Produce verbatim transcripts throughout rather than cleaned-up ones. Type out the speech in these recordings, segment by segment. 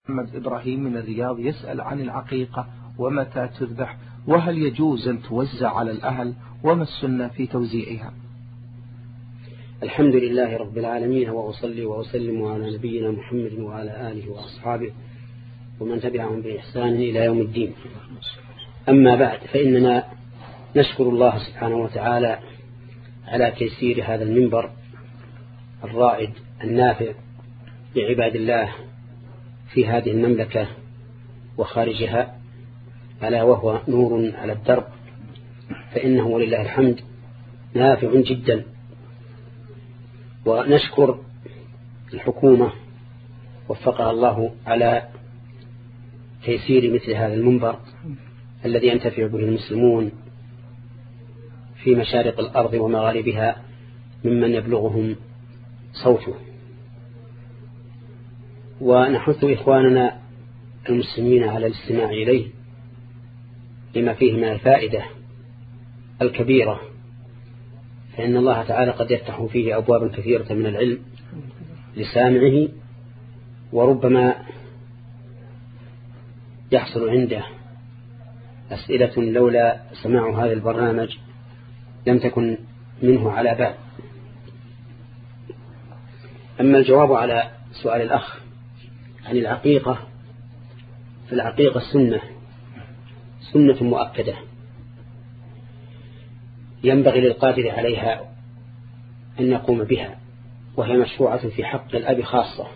محمد إبراهيم من الرياض يسأل عن العقيقة ومتى تذبح، وهل يجوز أن توزع على الأهل، وما السنة في توزيعها؟ الحمد لله رب العالمين، وأصلي وأسلم على نبينا محمد وعلى آله وأصحابه ومن تبعهم بإحسان إلى يوم الدين. أما بعد، فإننا نشكر الله سبحانه وتعالى على تيسير هذا المنبر الرائد النافع لعباد الله في هذه المملكة وخارجها، ألا وهو نور على الدرب، فإنه ولله الحمد نافع جدا. ونشكر الحكومة وفقها الله على تيسير مثل هذا المنبر الذي ينتفع به المسلمون في مشارق الأرض ومغاربها ممن يبلغهم صوته. ونحث إخواننا المسلمين على الاستماع إليه لما فيه من الفائدة الكبيرة، فإن الله تعالى قد يفتح فيه أبوابا كثيرة من العلم لسامعه، وربما يحصل عنده أسئلة لولا سماع هذا البرنامج لم تكن منه على بال. أما الجواب على سؤال الأخ عن العقيقة، فالعقيقة سنة سنة مؤكدة ينبغي للقادر عليها أن يقوم بها، وهي مشروعة في حق الأب خاصة.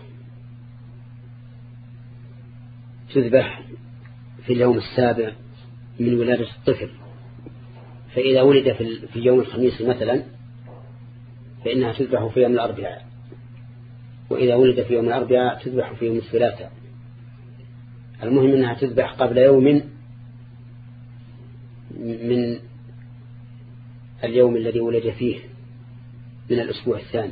تذبح في اليوم السابع من ولادة الطفل، فإذا ولد في يوم الخميس مثلا فإنها تذبح في يوم الأربعاء، وإذا ولد في يوم الأربعاء تذبح في يوم الثلاثاء. المهم أنها تذبح قبل يوم من اليوم الذي ولد فيه من الأسبوع الثاني.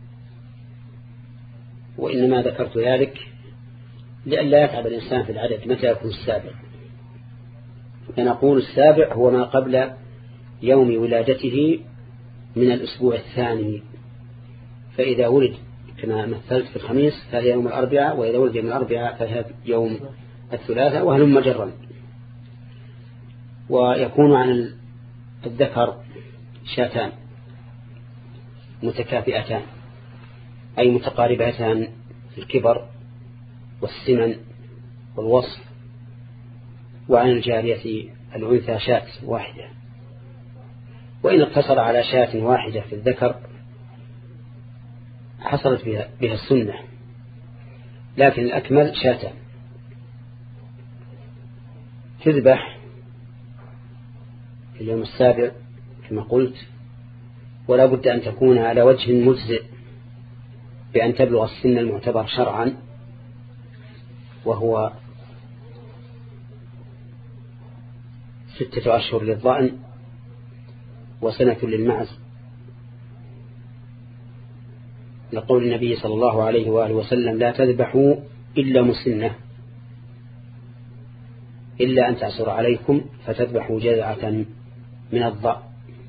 وإنما ذكرت ذلك لئلا يتعب الإنسان في العدد متى يكون السابع. فنقول السابع هو ما قبل يوم ولادته من الأسبوع الثاني، فإذا ولد كما مثلت في الخميس فهذا يوم الأربعاء، وإذا ولد يوم الأربعاء فهذا يوم الثلاثاء، وهلم جرا. ويكون عن الذكر شاتان متكافئتان، أي متقاربتان في الكبر والسمن والوصف، وعن الجارية الأنثى شاة واحدة. وإن اقتصر على شاة واحدة في الذكر حصلت بها, بها السنة، لكن الأكمل شاة. تذبح في اليوم السابع كما قلت، ولا بد أن تكون على وجه مجزئ بأن تبلغ السن المعتبر شرعا، وهو ستة أشهر للضأن وسنة للمعز، لقول النبي صلى الله عليه وآله وسلم: لا تذبحوا إلا مسنة، إلا أن تعسر عليكم فتذبحوا جذعة من الضأن.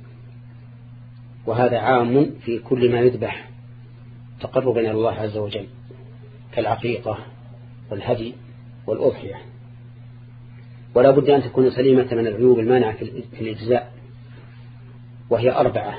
وهذا عام في كل ما يذبح تقربا إلى الله عز وجل كالعقيقة والهدي والأضحية. ولا بد أن تكون سليمة من العيوب المانعة في الإجزاء، وهي أربعة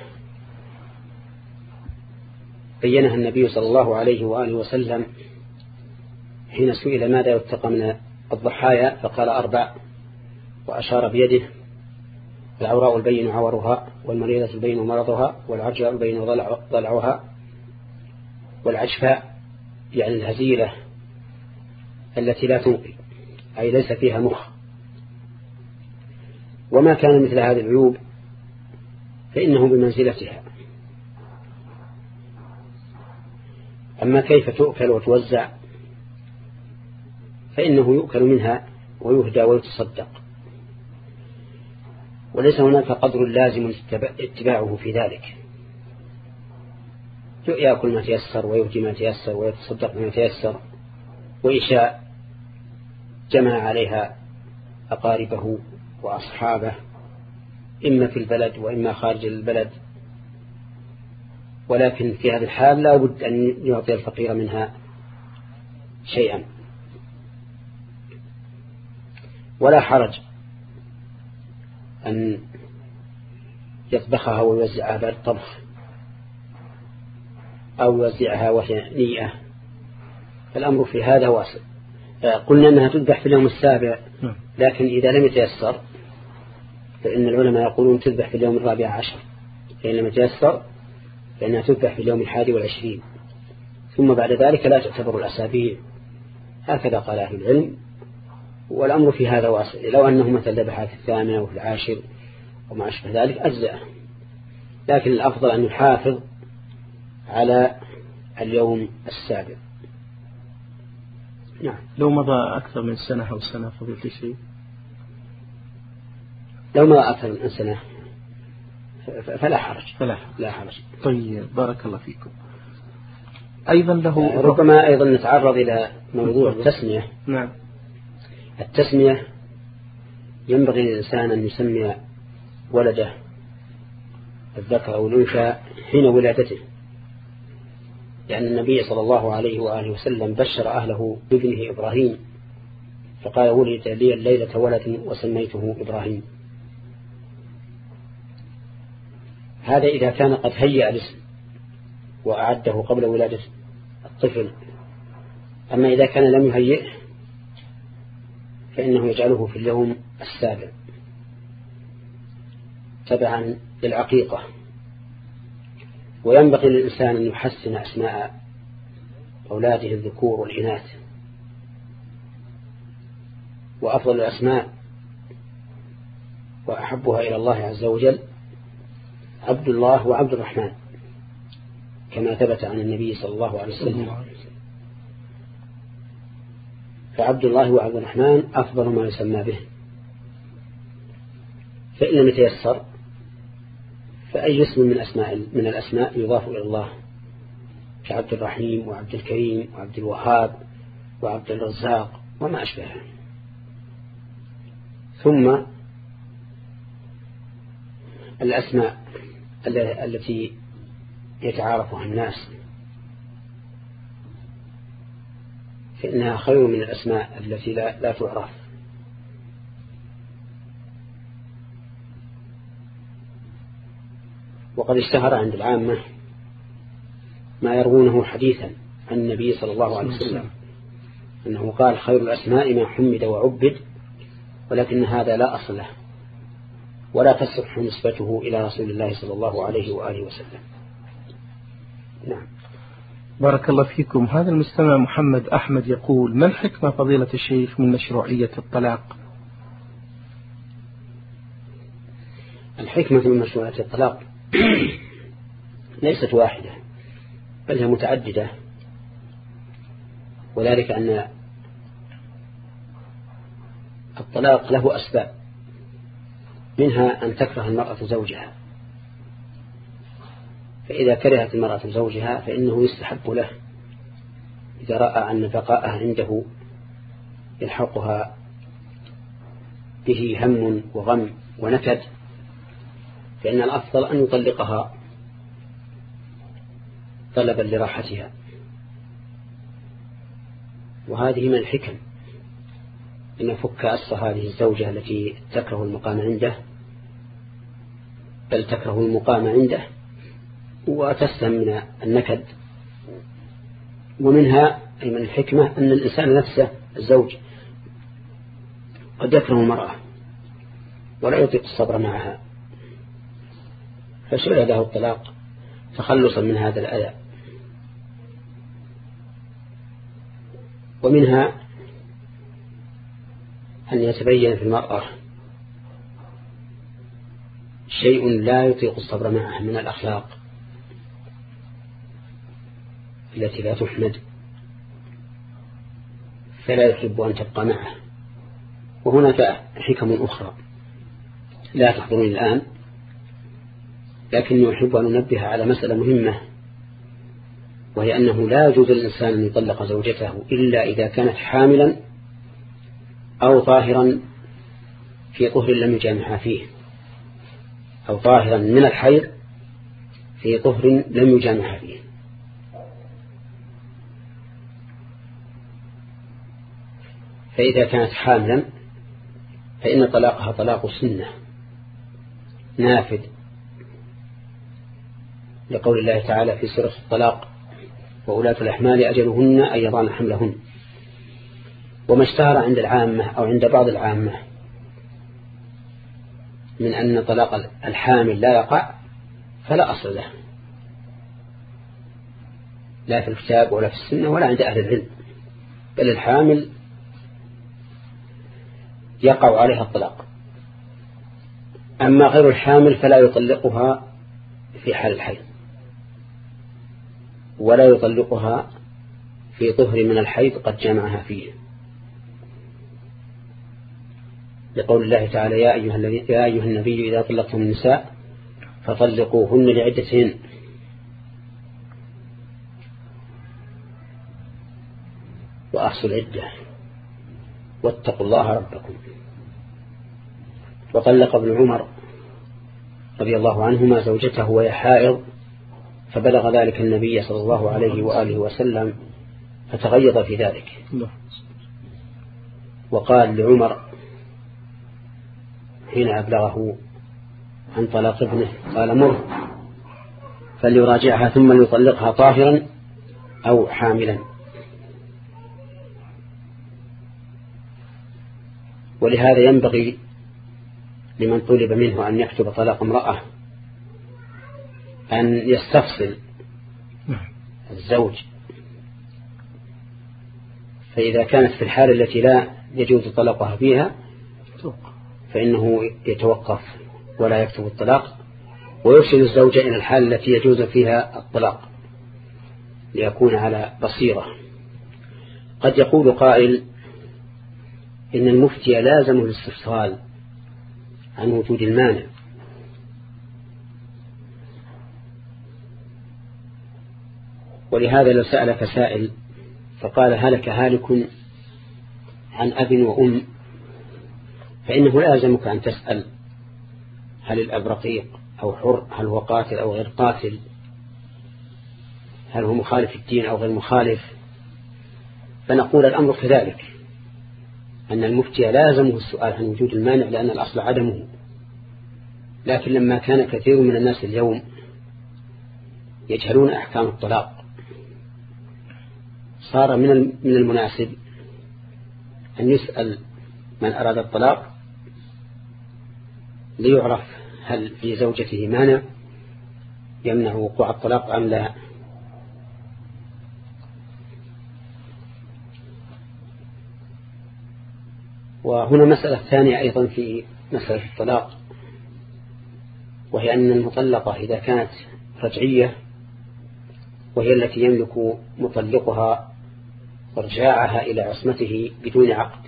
بينها النبي صلى الله عليه وآله وسلم حين سئل ماذا يتقى من الضحايا فقال: أربع، وأشار بيده: العوراء البين عورها، والمريضة البين مرضها، والعرجاء البين ضلعها، والعجفاء يعني الهزيلة التي لا تنقي، أي ليس فيها مخ. وما كان مثل هذه العيوب فإنه بمنزلتها. أما كيف تؤكل وتوزع فإنه يؤكل منها ويهدى ويتصدق، وليس هناك قدر لازم اتباعه في ذلك. يأكل ما تيسر ويهدي ما تيسر ويتصدق ما تيسر، وإشاء جمع عليها أقاربه وأصحابه إما في البلد وإما خارج البلد. ولكن في هذا الحال لا بد أن يعطي الفقير منها شيئا. ولا حرج أن يطبخها ويوزعها بعد الطبخ أو يوزعها وهي نيئة، فالأمر في هذا واسع. قلنا أنها تذبح في اليوم السابع، لكن إذا لم يتيسر فإن العلماء يقولون تذبح في اليوم الرابع عشر، فإن لم يتيسر فإنها تذبح في اليوم الحادي والعشرين، ثم بعد ذلك لا تعتبر الأسابيع، هكذا قال أهل العلم. والأمر في هذا واسع، لو أنه مثل ذبحها في الثامنة وفي العاشر وما أشبه ذلك أجزاء، لكن الأفضل أن يحافظ على اليوم السابع. نعم. لو مضى أكثر من سنة أو سنة فضيلة الشيخ، لو مضى أكثر من سنة فلا حرج. فلا حرج. لا حرج. طيب بارك الله فيكم. أيضا له ربما أيضا نتعرض إلى موضوع التسمية. نعم. التسمية ينبغي للإنسان أن يسمي ولده الذكر أو الأنثى حين ولادته، لأن النبي صلى الله عليه وآله وسلم بشر أهله بابنه إبراهيم فقال ولد لي الليلة ولد وسميته إبراهيم. هذا إذا كان قد هيأ الاسم وأعده قبل ولادة الطفل. أما إذا كان لم يهيئه فإنه يجعله في اليوم السابع تبعا للعقيقة. وينبغي للإنسان أن يحسن أسماء أولاده الذكور والإناث، وأفضل الأسماء وأحبها إلى الله عز وجل عبد الله وعبد الرحمن، كما ثبت عن النبي صلى الله عليه وسلم. فعبد الله وعبد الرحمن أفضل ما يسمى به. فإن لم يتيسر فأي اسم من أسماء من الأسماء يضاف إلى الله كعبد الرحيم وعبد الكريم وعبد الوهاب وعبد الرزاق وما أشبهه. ثم الأسماء التي يتعارفها الناس فإنها خير من الأسماء التي لا, لا تعرف. وقد اشتهر عند العامة ما يروونه حديثا عن النبي صلى الله عليه وسلم أنه قال خير الأسماء ما حمد وعبد، ولكن هذا لا أصل له ولا تصح نسبته إلى رسول الله صلى الله عليه وآله وسلم. نعم. بارك الله فيكم. هذا المستمع محمد أحمد يقول: ما الحكمة فضيلة الشيخ من مشروعية الطلاق؟ الحكمة من مشروعية الطلاق ليست واحدة بل هي متعددة، وذلك أن الطلاق له أسباب، منها أن تكره المرأة زوجها، فإذا كرهت المرأة زوجها فإنه يستحب له إذا رأى أن بقاءه عنده يلحقها به هم وغم ونكد، فإن الأفضل أن يطلقها طلبا لراحتها. وهذه من الحكم أن يفك أسر هذه الزوجة التي تكره المقام عنده، بل تكره المقام عنده وتسلم من النكد. ومنها أي من الحكمة أن الإنسان نفسه الزوج قد يكره المرأة ولا يطيق الصبر معها، فشرع له الطلاق تخلصا من هذا الأذى. ومنها أن يتبين في المرأة شيء لا يطيق الصبر معه من الأخلاق التي لا تحمد، فلا يحب أن تبقى معه. وهناك حكم أخرى لا تحضرني الآن، لكني أحب أن أنبه على مسألة مهمة، وهي أنه لا يجوز للإنسان أن يطلق زوجته إلا إذا كانت حاملا أو طاهرا في طهر لم يجامعها فيه، أو طاهرا من الحيض في طهر لم يجامعها فيه. فإذا كانت حاملا فإن طلاقها طلاق سنة نافذ، لقول الله تعالى في سورة الطلاق: وأولاة الأحمال أجلهن أن يضعن حملهن. وما اشتهر عند العامة أو عند بعض العامة من أن طلاق الحامل لا يقع فلا أصل له، لا في الكتاب ولا في السنة ولا عند أهل العلم، بل الحامل يقع عليها الطلاق. أما غير الحامل فلا يطلقها في حال الحيض، ولا يطلقها في طهر من الحيض قد جمعها فيه، لقول الله تعالى: يا أيها, يا أيها النبي إذا طلقتم النساء فطلقوهن لعدتهن. وأحصوا العدة واتقوا الله ربكم. وطلق ابن عمر رضي الله عنهما زوجته وهي حائض، فبلغ ذلك النبي صلى الله عليه وآله وسلم فتغيظ في ذلك، وقال لعمر حين أبلغه عن طلاق ابنه، قال: مر فليراجعها ثم ليطلقها طاهرا أو حاملا. ولهذا ينبغي لمن طلب منه أن يكتب طلاق امرأة أن يستفصل الزوج، فإذا كانت في الحالة التي لا يجوز طلاقها فيها فإنه يتوقف ولا يكتب الطلاق، ويرسل الزوجة إلى الحالة التي يجوز فيها الطلاق ليكون على بصيرة. قد يقول قائل: إن المفتي لازم الاستفصال عن وجود المانع، ولهذا لو سألك سائل فقال: هلك هالك عن أب وأم، فإنه لازمك أن تسأل: هل الأب رقيق أو حر؟ هل هو قاتل أو غير قاتل؟ هل هو مخالف الدين أو غير مخالف؟ فنقول الأمر كذلك، أن المفتي لازمه السؤال عن وجود المانع لأن الأصل عدمه. لكن لما كان كثير من الناس اليوم يجهلون أحكام الطلاق، صار من من المناسب أن يسأل من أراد الطلاق ليعرف هل في زوجته مانع يمنع وقوع الطلاق أم لا. وهنا مسألة ثانية أيضا في مسألة الطلاق، وهي أن المطلقة إذا كانت رجعية وهي التي يملك مطلقها إرجاعها إلى عصمته بدون عقد،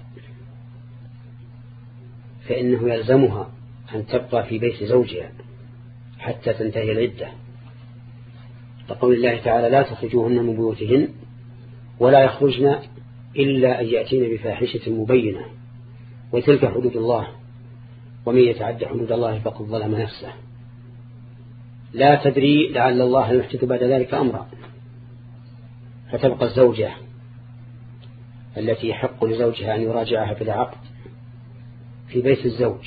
فإنه يلزمها أن تبقى في بيت زوجها حتى تنتهي العدة، لقول الله تعالى: لا تخرجوهن من بيوتهن ولا يخرجن إلا أن يأتين بفاحشة مبينة وتلك حدود الله ومن يتعد حدود الله فقد ظلم نفسه. لا تدري لعل الله يحدث بعد ذلك أمرا، فتبقى الزوجة التي يحق لزوجها أن يراجعها بلا عقد في بيت الزوج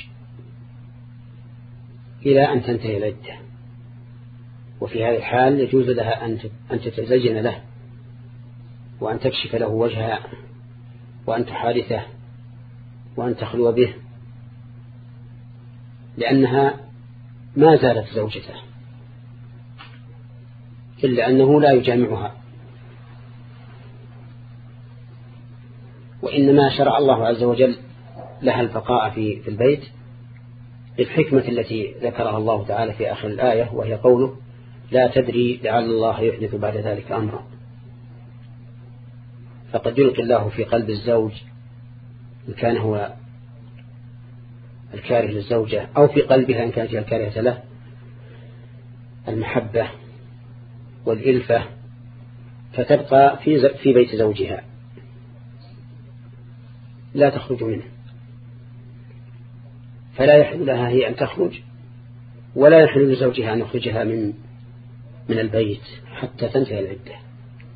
إلى أن تنتهي العدة، وفي هذه الحال يجوز لها أن تتزين له وأن تكشف له وجهها وأن تحادثه وأن تخلو به، لأنها ما زالت زوجته إلا أنه لا يجامعها، وإنما شرع الله عز وجل لها البقاء في في البيت الحكمة التي ذكرها الله تعالى في آخر الآية، وهي قوله: لا تدري لعل الله يحدث بعد ذلك أمرا. فقد يلقي الله في قلب الزوج إن كان هو الكاره للزوجة أو في قلبها إن كانت هي الكارهة له المحبة والإلفة، فتبقى في في بيت زوجها لا تخرج منه، فلا يحل لها هي أن تخرج ولا يحل لزوجها أن يخرجها من من البيت حتى تنتهي العدة.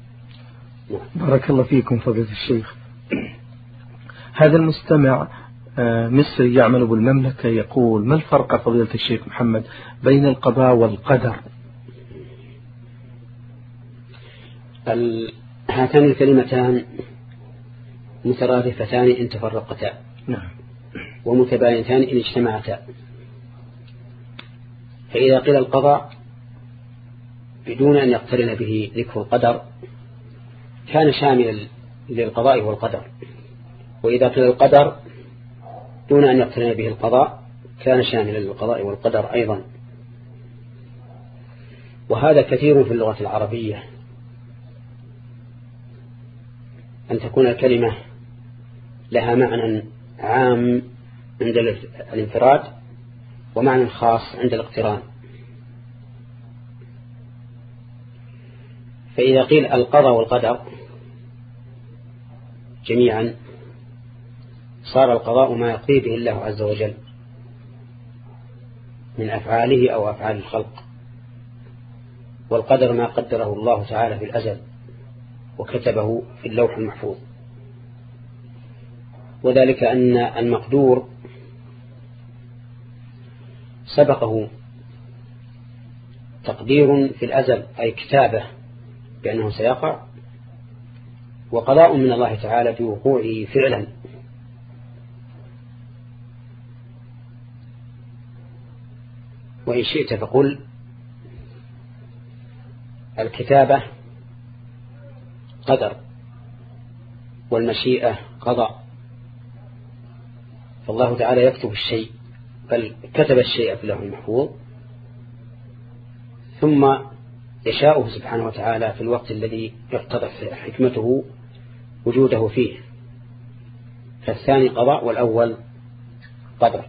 بارك الله فيكم فضيلة الشيخ. هذا المستمع مصري يعمل بالمملكة يقول: ما الفرق فضيلة الشيخ محمد بين القضاء والقدر؟ هاتان الكلمتان مترادفتان إن تفرقتا، نعم، ومتباينتان إن اجتمعتا. فإذا قيل القضاء بدون أن يقترن به ذكر القدر كان شاملا للقضاء والقدر، وإذا قيل القدر دون أن يقترن به القضاء كان شاملا للقضاء والقدر أيضا. وهذا كثير في اللغة العربية، أن تكون الكلمة لها معنى عام عند الانفراد ومعنى خاص عند الاقتران. فإذا قيل القضاء والقدر جميعا صار القضاء ما يقضي به الله عز وجل من أفعاله أو أفعال الخلق، والقدر ما قدره الله تعالى في الأزل وكتبه في اللوح المحفوظ. وذلك أن المقدور سبقه تقدير في الأزل أي كتابة بأنه سيقع، وقضاء من الله تعالى بوقوعه فعلا. وإن شئت فقل الكتابة قدر والمشيئة قضاء، فالله تعالى يكتب الشيء، بل كتب الشيء في اللوح المحفوظ ثم يشاءه سبحانه وتعالى في الوقت الذي اقتضت حكمته وجوده فيه، فالثاني قضاء والأول قدر.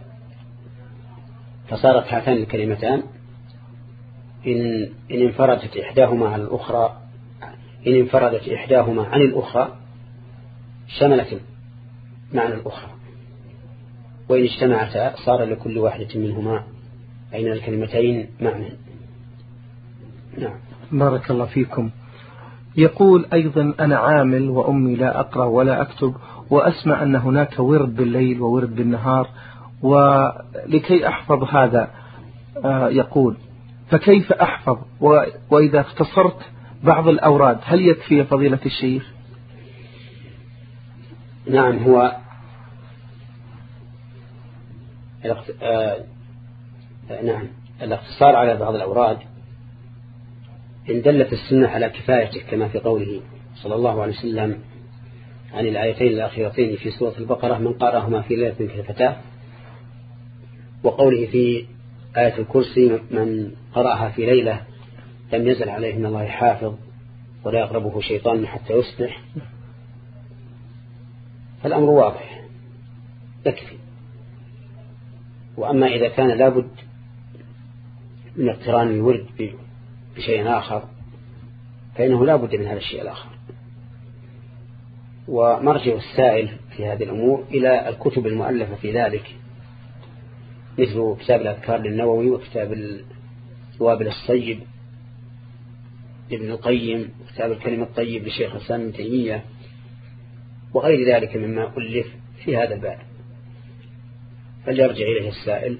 فصارت هاتان الكلمتان إن, إن انفردت إحداهما على الأخرى إن انفردت إحداهما عن الأخرى شملت معنى الأخرى، وإن اجتمعتا صار لكل واحدة منهما أين الكلمتين معنى. نعم. بارك الله فيكم. يقول أيضا: أنا عامل وأمي لا أقرأ ولا أكتب، وأسمع أن هناك ورد بالليل وورد بالنهار، ولكي أحفظ هذا يقول فكيف أحفظ؟ وإذا اختصرت بعض الأوراد هل يكفي فضيلة الشيخ؟ نعم، هو آه نعم الاختصار على بعض الأوراد إن دلت السنة على كفايته، كما في قوله صلى الله عليه وسلم عن الآيتين الأخيرتين في سورة البقرة: من قرأهما في ليلة كفتاه، وقوله في آية الكرسي: من قرأها في ليلة لم يزل عليه من الله حافظ ولا يقربه شيطان حتى يصبح. فالأمر واضح يكفي. وأما إذا كان لابد من اقتران الورد بشيء آخر فإنه لابد من هذا الشيء الآخر. ومرجع السائل في هذه الأمور إلى الكتب المؤلفة في ذلك، مثل كتاب الأذكار للنووي، وكتاب الوابل الصيب لابن القيم، وكتاب الكلمة الطيب لشيخ الإسلام ابن تيمية، وغير ذلك مما ألف في هذا الباب، فليرجع إليه السائل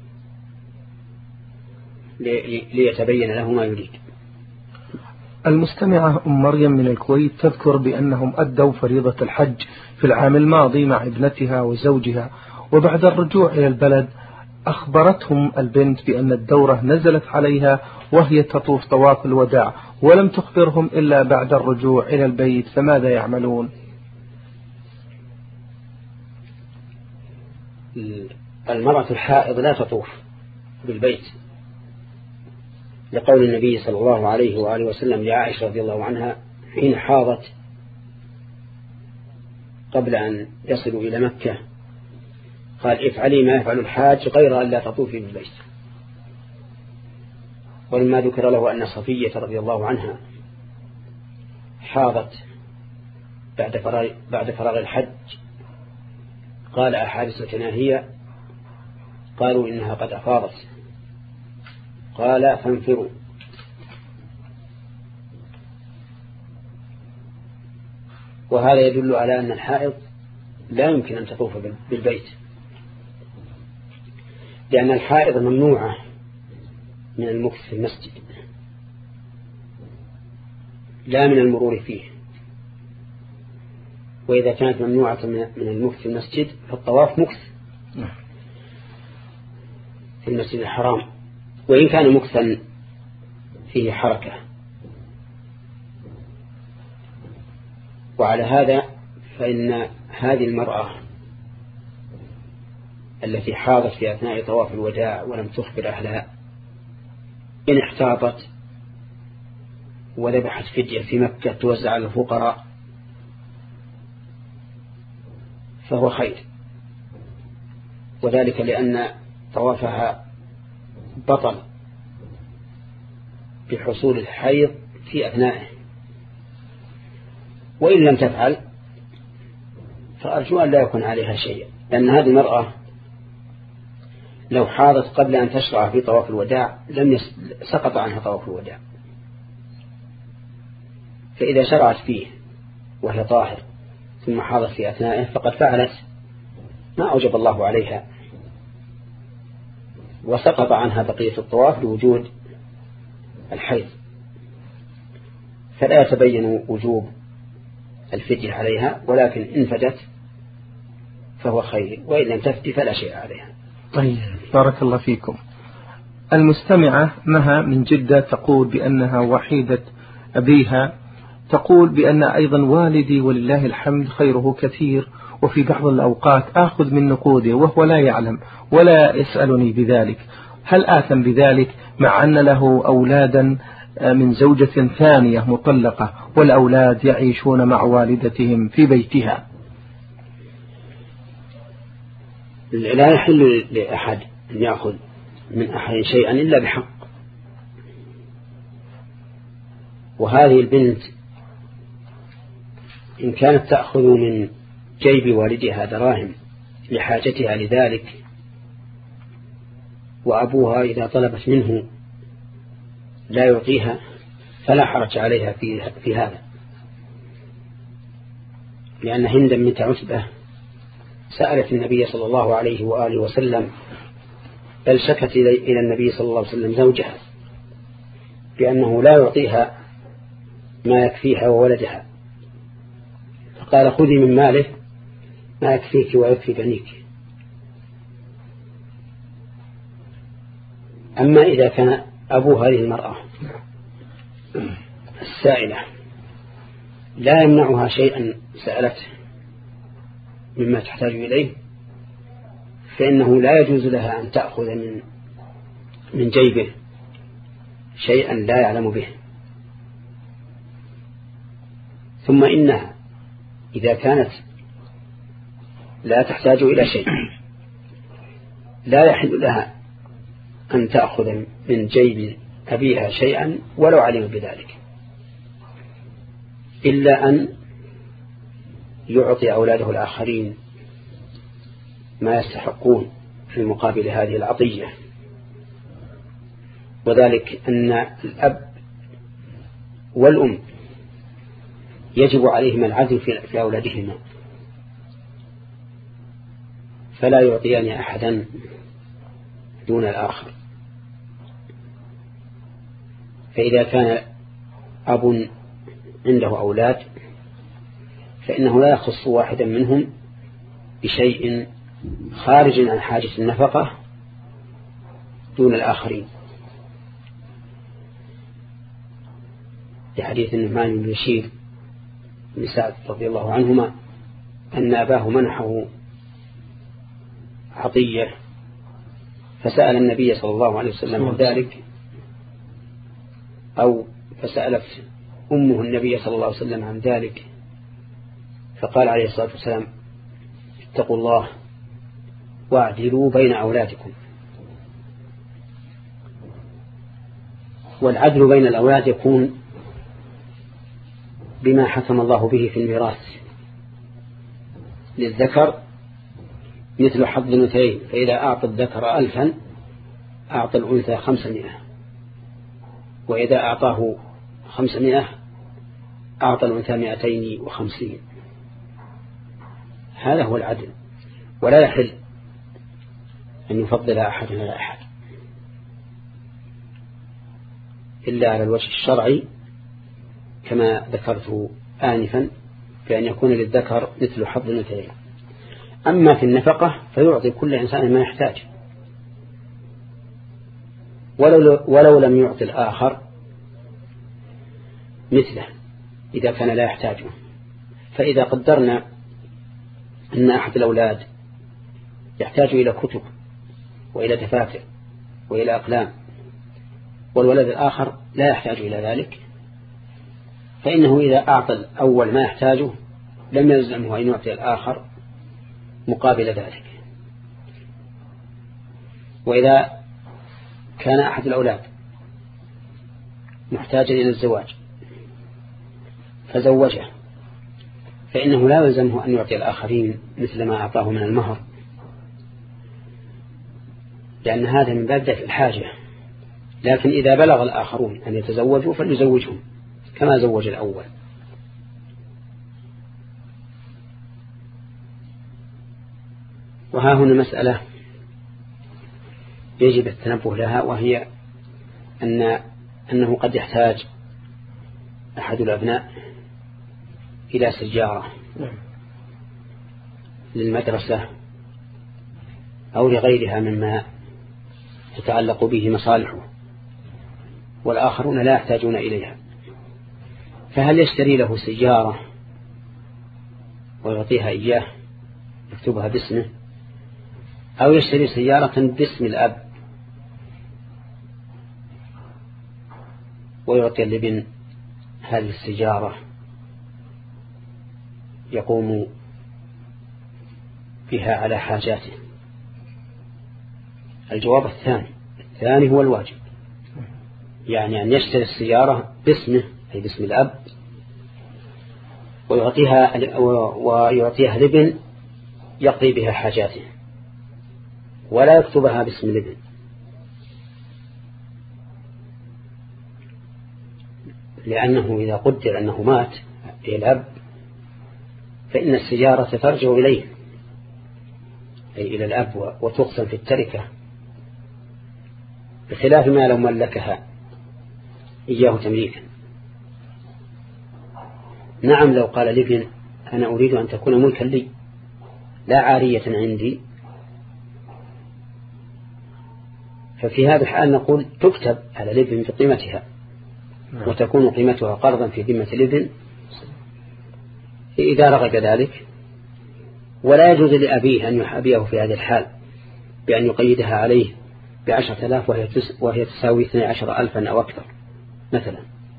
ليتبين له ما يريد. المستمعة أم مريم من الكويت تذكر بأنهم أدوا فريضة الحج في العام الماضي مع ابنتها وزوجها، وبعد الرجوع إلى البلد أخبرتهم البنت بأن الدورة نزلت عليها وهي تطوف طواف الوداع، ولم تخبرهم إلا بعد الرجوع إلى البيت، فماذا يعملون؟ المرأة الحائض لا تطوف بالبيت، لقول النبي صلى الله عليه وآله وسلم لعائشة رضي الله عنها حين حاضت قبل أن يصلوا إلى مكة: قال: افعلي ما يفعل الحاج غير أن لا تطوفي بالبيت. ولما ذكر له أن صفية رضي الله عنها حاضت بعد فراغ, بعد فراغ الحج قال: أحادثتنا هي؟ قالوا: إنها قد أفاضت. قال: فانفروا. وهذا يدل على أن الحائض لا يمكن أن تطوف بالبيت، لأن الحائض ممنوعة من المكث في المسجد لا من المرور فيه. وإذا كانت ممنوعة من المكث في المسجد فالطواف مكث في المسجد الحرام، وإن كان مكثا فيه حركة. وعلى هذا فإن هذه المرأة التي حاضت في أثناء طواف الوداع ولم تخبر أهلها إن احتاطت وذبحت فدية في مكة توزع على الفقراء فهو خير، وذلك لأن طوافها بطل بحصول الحيض في أثنائه. وإن لم تفعل فأرجو أن لا يكون عليها شيء، لأن هذه المرأة لو حاضت قبل أن تشرع في طواف الوداع لم يس... سقط عنها طواف الوداع. فإذا شرعت فيه وهي طاهر ثم حاضت في أثنائه فقد فعلت ما أوجب الله عليها، وسقط عنها بقية الطواف لوجود الحيض، فلا يتبين وجوب الفدية عليها، ولكن إن فدت فهو خير، وإن لم تفدي فلا شيء عليها. طيب بارك الله فيكم. المستمعة مها من جدة تقول بأنها وحيدة أبيها، تقول بأن أيضا والدي ولله الحمد خيره كثير، وفي بعض الأوقات آخذ من نقوده وهو لا يعلم ولا يسألني بذلك، هل آثم بذلك مع أن له أولادا من زوجة ثانية مطلقة والأولاد يعيشون مع والدتهم في بيتها؟ لا يحل لأحد أن يأخذ من أحد شيئا إلا بحق. وهذه البنت إن كانت تأخذ من جيب والدها دراهم لحاجتها لذلك، وأبوها إذا طلبت منه لا يعطيها فلا حرج عليها في, في هذا، لأن هند بنت عتبة سألت النبي صلى الله عليه وآله وسلم، بل شكت إلى النبي صلى الله عليه وسلم زوجها بأنه لا يعطيها ما يكفيها وولدها، فقال خذي من ماله ما يكفيك ويكفي بنيك. أما إذا كان أبو هذه المرأة السائلة لا يمنعها شيئا سألته مما تحتاج إليه، فإنه لا يجوز لها أن تأخذ من من جيبه شيئا لا يعلم به. ثم إنها إذا كانت لا تحتاج إلى شيء لا يحل لها أن تأخذ من جيب أبيها شيئا ولو علم بذلك، إلا أن يعطي أولاده الآخرين ما يستحقون في مقابل هذه العطية، وذلك أن الأب والأم يجب عليهما العدل في أولادهما، فلا يعطيان أحدا دون الآخر. فإذا كان أب عنده أولاد فإنه لا يخص واحدا منهم بشيء خارج عن حاجة النفقة دون الآخرين، لحديث النعمان بن بشير بن سعد رضي الله عنهما أن أباه منحه عطية فسأل النبي صلى الله عليه وسلم عن ذلك، أو فسألت أمه النبي صلى الله عليه وسلم عن ذلك، فقال عليه الصلاة والسلام اتقوا الله واعدلوا بين أولادكم. والعدل بين الأولاد يكون بما حكم الله به في الميراث، للذكر مثل حظ الأنثيين، فإذا أعطى الذكر ألفا أعطى الأنثى خمسمائة، وإذا أعطاه خمسمائة أعطى الأنثى مائتين وخمسين. هذا هو العدل. ولا يحل أن يفضل أحد على أحد إلا على الوجه الشرعي كما ذكرت آنفا، بأن يكون للذكر مثل حظ الأنثيين. أما في النفقة فيعطي كل إنسان ما يحتاج، ولو, ولو لم يعطي الآخر مثله إذا كان لا يحتاجه. فإذا قدرنا أن أحد الأولاد يحتاج إلى كتب وإلى دفاتر وإلى أقلام، والولد الآخر لا يحتاج إلى ذلك، فإنه إذا أعطى الأول ما يحتاجه لم يلزمه أن يعطي الآخر مقابل ذلك. وإذا كان أحد الأولاد محتاجا إلى الزواج فزوجه، فإنه لا يلزمه أن يعطي الآخرين مثل ما أعطاه من المهر، لأن هذا من باب دفع الحاجة. لكن إذا بلغ الآخرون أن يتزوجوا فليزوجهم كما زوج الأول. وها هنا مسألة يجب التنبه لها، وهي أن أنه قد يحتاج أحد الأبناء إلى سيارة للمدرسة أو لغيرها مما تتعلق به مصالحه، والآخرون لا يحتاجون إليها، فهل يشتري له سيارة ويعطيها إياه يكتبها باسمه، أو يشتري سيارة باسم الأب ويعطي الابن هذه السيارة يقوم بها على حاجاته؟ الجواب الثاني الثاني هو الواجب، يعني أن يشتري السيارة باسمه أي باسم الأب ويعطيها ويعطيها الابن يقضي بها حاجاته، ولا يكتبها باسم الابن، لأنه إذا قدر أنه مات أي الأب فإن السيارة ترجع إليه أي إلى الأب وتقسم في التركة، بخلاف ما لو ملكها إياه تمليكا. نعم لو قال الابن أنا أريد أن تكون ملكا لي لا عارية عندي، ففي هذا الحال نقول تكتب على الابن بقيمتها وتكون قيمتها قرضا في ذمة الابن إذا رغب ذلك، ولا يجوز لأبيه أن يحابيه في هذا الحال بأن يقيدها عليه بعشرة آلاف وهي تساوي اثني عشر ألفا أو أكثر مثلا،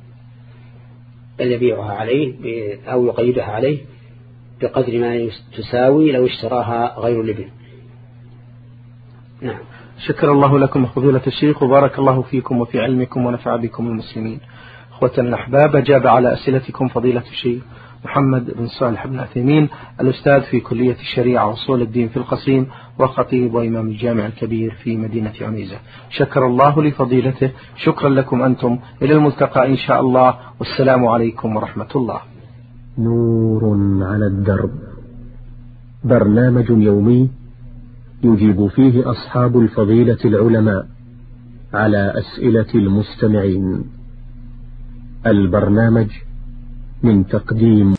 بل يبيعها عليه أو يقيدها عليه بقدر ما تساوي لو اشتراها غير الابن. نعم. شكر الله لكم فضيلة الشيخ وبارك الله فيكم وفي علمكم ونفع بكم المسلمين. أخوة الأحباب، أجاب على أسئلتكم فضيلة الشيخ محمد بن صالح بن عثيمين الأستاذ في كلية الشريعة وأصول الدين في القصيم وخطيب وإمام الجامع الكبير في مدينة عنيزة. شكر الله لفضيلته. شكرا لكم أنتم. إلى الملتقى إن شاء الله، والسلام عليكم ورحمة الله. نور على الدرب، برنامج يومي يجيب فيه أصحاب الفضيلة العلماء على أسئلة المستمعين. البرنامج من تقديم